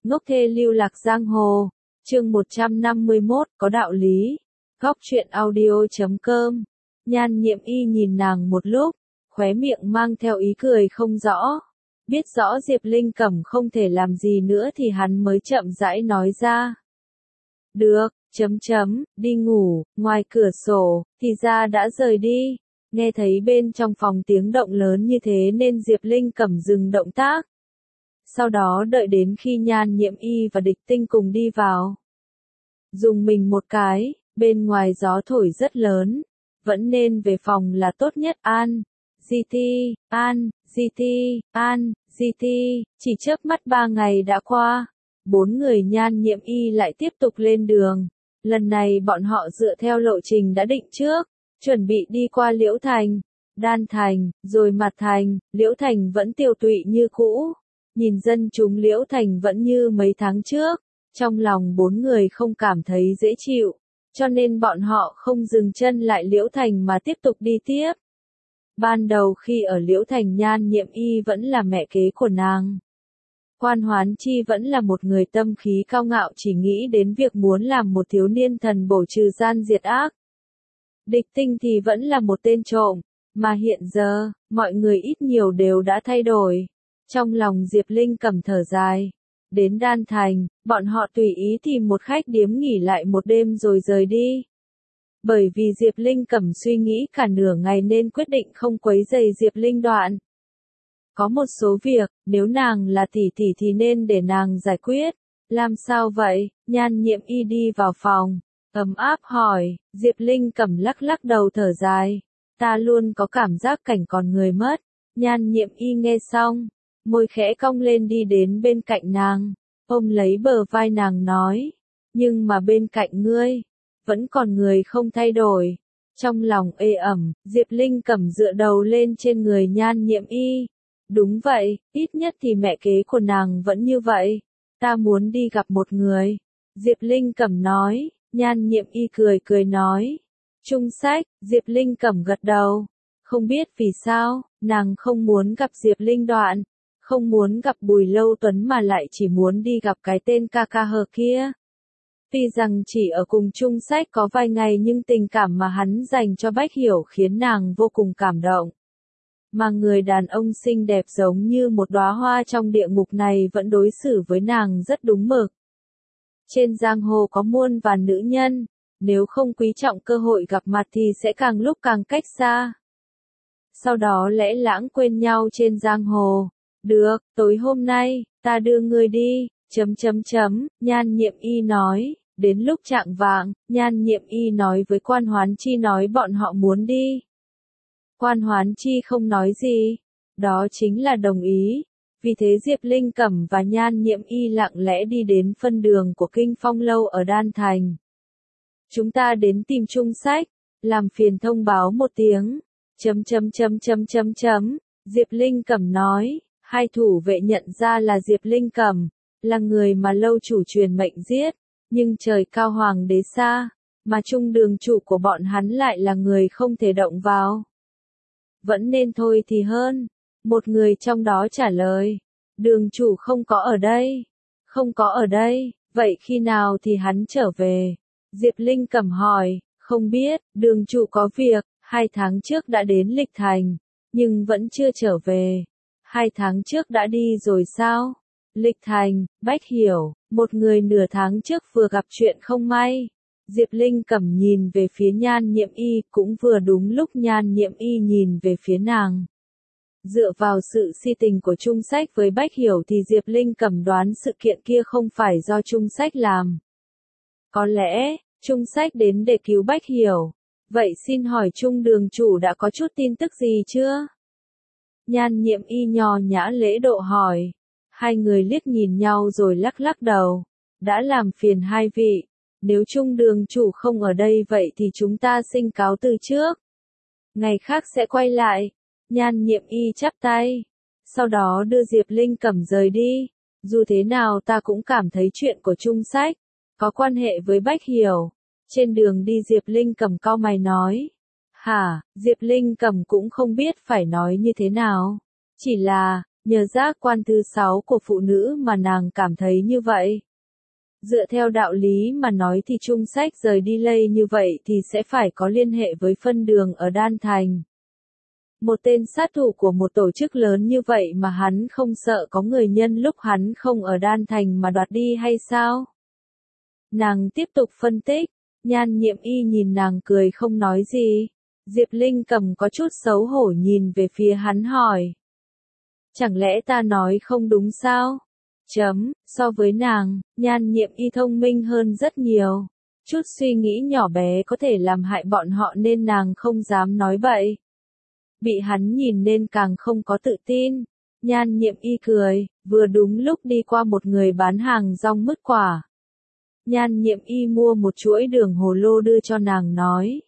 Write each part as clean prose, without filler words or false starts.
Ngốc thê lưu lạc giang hồ, chương 151, có đạo lý. Góc truyện audio.com. Nhan Nhiệm Y nhìn nàng một lúc, khóe miệng mang theo ý cười không rõ. Biết rõ Diệp Linh Cẩm không thể làm gì nữa thì hắn mới chậm rãi nói ra. Được, đi ngủ, ngoài cửa sổ, thì ra đã rời đi. Nghe thấy bên trong phòng tiếng động lớn như thế nên Diệp Linh Cẩm dừng động tác. Sau đó đợi đến khi Nhan Nhiệm Y và Địch Tinh cùng đi vào. Dùng mình một cái, bên ngoài gió thổi rất lớn, vẫn nên về phòng là tốt nhất. An, GT, chỉ chớp mắt 3 ngày đã qua. 4 người Nhan Nhiệm Y lại tiếp tục lên đường. Lần này bọn họ dựa theo lộ trình đã định trước, chuẩn bị đi qua Liễu Thành, Đan Thành, rồi Mạt Thành. Liễu Thành vẫn tiêu tụy như cũ. Nhìn dân chúng Liễu Thành vẫn như mấy tháng trước, trong lòng 4 người không cảm thấy dễ chịu, cho nên bọn họ không dừng chân lại Liễu Thành mà tiếp tục đi tiếp. Ban đầu khi ở Liễu Thành, Nhan Nhiệm Y vẫn là mẹ kế của nàng. Quan Hoán Chi vẫn là một người tâm khí cao ngạo, chỉ nghĩ đến việc muốn làm một thiếu niên thần bổ trừ gian diệt ác. Địch Tinh thì vẫn là một tên trộm, mà hiện giờ, mọi người ít nhiều đều đã thay đổi. Trong lòng Diệp Linh Cẩm thở dài. Đến Đan Thành, bọn họ tùy ý tìm một khách điếm nghỉ lại một đêm rồi rời đi. Bởi vì Diệp Linh Cẩm suy nghĩ cả nửa ngày nên quyết định không quấy rầy Diệp Linh Đoạn. Có một số việc, nếu nàng là tỷ tỷ thì nên để nàng giải quyết. Làm sao vậy? Nhan Nhiệm Y đi vào phòng, ấm áp hỏi. Diệp Linh Cẩm lắc lắc đầu thở dài. Ta luôn có cảm giác cảnh còn người mất. Nhan Nhiệm Y nghe xong, môi khẽ cong lên đi đến bên cạnh nàng, ôm lấy bờ vai nàng nói. Nhưng mà bên cạnh ngươi, vẫn còn người không thay đổi. Trong lòng ê ẩm, Diệp Linh Cẩm dựa đầu lên trên người Nhan Nhiệm Y. Đúng vậy, ít nhất thì mẹ kế của nàng vẫn như vậy. Ta muốn đi gặp một người. Diệp Linh Cẩm nói. Nhan Nhiệm Y cười nói. Trung sách. Diệp Linh Cẩm gật đầu. Không biết vì sao, nàng không muốn gặp Diệp Linh Đoạn, không muốn gặp Bùi Lâu Tuấn mà lại chỉ muốn đi gặp cái tên ca ca hờ kia. Tuy rằng chỉ ở cùng Trung sách có vài ngày nhưng tình cảm mà hắn dành cho Bách Hiểu khiến nàng vô cùng cảm động. Mà người đàn ông xinh đẹp giống như một đóa hoa trong địa ngục này vẫn đối xử với nàng rất đúng mực. Trên giang hồ có muôn vàn nữ nhân, nếu không quý trọng cơ hội gặp mặt thì sẽ càng lúc càng cách xa. Sau đó lẽ lãng quên nhau trên giang hồ. Được, tối hôm nay, ta đưa ngươi đi, Nhan Nhiệm Y nói. Đến lúc chạng vạng, Nhan Nhiệm Y nói với Quan Hoán Chi nói bọn họ muốn đi. Quan Hoán Chi không nói gì, đó chính là đồng ý. Vì thế Diệp Linh Cẩm và Nhan Nhiệm Y lặng lẽ đi đến phân đường của Kinh Phong Lâu ở Đan Thành. Chúng ta đến tìm Trung sách, làm phiền thông báo một tiếng. Diệp Linh Cẩm nói. Hai thủ vệ nhận ra là Diệp Linh Cẩm, là người mà lâu chủ truyền mệnh giết, nhưng trời cao hoàng đế xa, mà trung đường chủ của bọn hắn lại là người không thể động vào. Vẫn nên thôi thì hơn. Một người trong đó trả lời. Đường chủ không có ở đây. Không có ở đây, vậy khi nào thì hắn trở về? Diệp Linh Cẩm hỏi. Không biết, đường chủ có việc, 2 tháng trước đã đến Lịch Thành, nhưng vẫn chưa trở về. 2 tháng trước đã đi rồi sao? Lịch Thành, Bách Hiểu, một người nửa tháng trước vừa gặp chuyện không may. Diệp Linh Cẩm nhìn về phía Nhan Nhiệm Y, cũng vừa đúng lúc Nhan Nhiệm Y nhìn về phía nàng. Dựa vào sự si tình của Trung sách với Bách Hiểu thì Diệp Linh Cẩm đoán sự kiện kia không phải do Trung sách làm. Có lẽ, Trung sách đến để cứu Bách Hiểu. Vậy xin hỏi Trung đường chủ đã có chút tin tức gì chưa? Nhan Nhiệm Y nho nhã lễ độ hỏi. Hai người liếc nhìn nhau rồi lắc lắc đầu. Đã làm phiền hai vị. Nếu Trung đường chủ không ở đây vậy thì chúng ta xin cáo từ trước. Ngày khác sẽ quay lại. Nhan Nhiệm Y chắp tay. Sau đó đưa Diệp Linh Cẩm rời đi. Dù thế nào ta cũng cảm thấy chuyện của Trung sách có quan hệ với Bách Hiểu. Trên đường đi Diệp Linh Cẩm cau mày nói. Hả? Diệp Linh Cẩm cũng không biết phải nói như thế nào. Chỉ là, Nhờ giác quan thứ 6 của phụ nữ mà nàng cảm thấy như vậy. Dựa theo đạo lý mà nói thì Trung Sách rời đi Lây như vậy thì sẽ phải có liên hệ với phân đường ở Đan Thành. Một tên sát thủ của một tổ chức lớn như vậy mà hắn không sợ có người nhân lúc hắn không ở Đan Thành mà đoạt đi hay sao? Nàng tiếp tục phân tích, Nhan Nhiệm Y nhìn nàng cười không nói gì. Diệp Linh Cầm có chút xấu hổ nhìn về phía hắn hỏi. Chẳng lẽ ta nói không đúng sao? So với nàng, Nhan Nhiệm Y thông minh hơn rất nhiều. Chút suy nghĩ nhỏ bé có thể làm hại bọn họ nên nàng không dám nói bậy. Bị hắn nhìn nên càng không có tự tin. Nhan Nhiệm Y cười, vừa đúng lúc đi qua một người bán hàng rong mứt quả. Nhan Nhiệm Y mua một chuỗi đường hồ lô đưa cho nàng nói.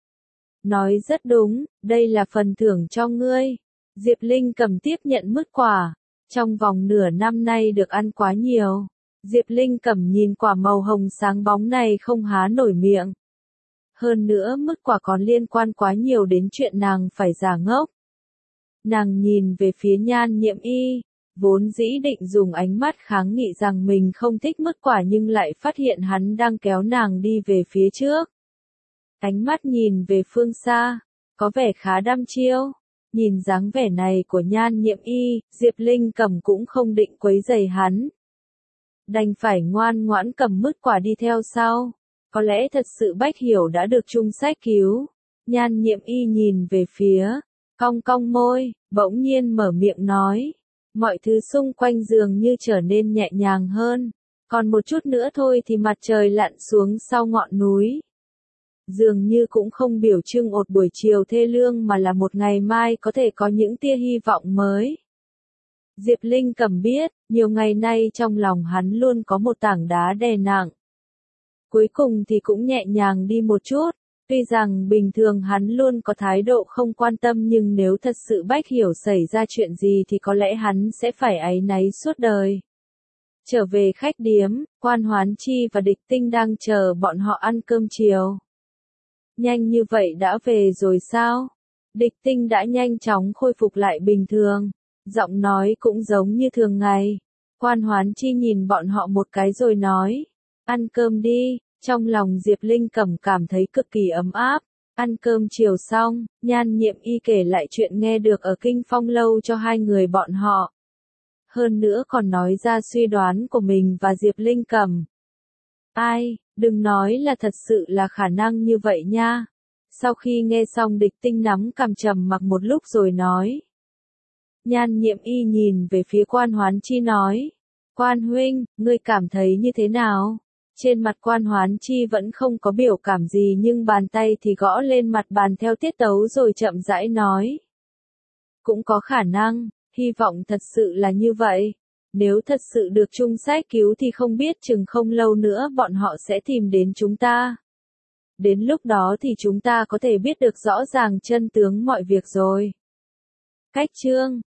Nói rất đúng, đây là phần thưởng cho ngươi. Diệp Linh Cầm tiếp nhận mứt quả. Trong vòng nửa năm nay được ăn quá nhiều. Diệp Linh Cầm nhìn quả màu hồng sáng bóng này không há nổi miệng. Hơn nữa mứt quả còn liên quan quá nhiều đến chuyện nàng phải giả ngốc. Nàng nhìn về phía Nhan Nhiệm Y, vốn dĩ định dùng ánh mắt kháng nghị rằng mình không thích mứt quả nhưng lại phát hiện hắn đang kéo nàng đi về phía trước. Ánh mắt nhìn về phương xa, có vẻ khá đăm chiêu. Nhìn dáng vẻ này của Nhan Nhiệm Y, Diệp Linh Cầm cũng không định quấy rầy hắn. Đành phải ngoan ngoãn cầm mứt quả đi theo sau. Có lẽ thật sự Bách Hiểu đã được Trung Sách cứu. Nhan Nhiệm Y nhìn về phía, cong cong môi, bỗng nhiên mở miệng nói. Mọi thứ xung quanh dường như trở nên nhẹ nhàng hơn. Còn một chút nữa thôi thì mặt trời lặn xuống sau ngọn núi. Dường như cũng không biểu trưng một buổi chiều thê lương mà là một ngày mai có thể có những tia hy vọng mới. Diệp Linh Cầm biết, nhiều ngày nay trong lòng hắn luôn có một tảng đá đè nặng. Cuối cùng thì cũng nhẹ nhàng đi một chút. Tuy rằng bình thường hắn luôn có thái độ không quan tâm nhưng nếu thật sự Bách Hiểu xảy ra chuyện gì thì có lẽ hắn sẽ phải áy náy suốt đời. Trở về khách điếm, Quan Hoán Chi và Địch Tinh đang chờ bọn họ ăn cơm chiều. Nhanh như vậy đã về rồi sao? Địch Tinh đã nhanh chóng khôi phục lại bình thường. Giọng nói cũng giống như thường ngày. Quan Hoán Chi nhìn bọn họ một cái rồi nói. Ăn cơm đi. Trong lòng Diệp Linh Cầm cảm thấy cực kỳ ấm áp. Ăn cơm chiều xong, Nhan Nhiệm Y kể lại chuyện nghe được ở Kinh Phong Lâu cho hai người bọn họ. Hơn nữa còn nói ra suy đoán của mình và Diệp Linh Cầm. Ai, đừng nói là thật sự là khả năng như vậy nha. Sau khi nghe xong Địch Tinh nắm cằm trầm mặc một lúc rồi nói. Nhan Nhiệm Y nhìn về phía Quan Hoán Chi nói. Quan huynh, ngươi cảm thấy như thế nào? Trên mặt Quan Hoán Chi vẫn không có biểu cảm gì nhưng bàn tay thì gõ lên mặt bàn theo tiết tấu rồi chậm rãi nói. Cũng có khả năng, hy vọng thật sự là như vậy. Nếu thật sự được Trung Sách cứu thì không biết chừng không lâu nữa bọn họ sẽ tìm đến chúng ta. Đến lúc đó thì chúng ta có thể biết được rõ ràng chân tướng mọi việc rồi. Cách chương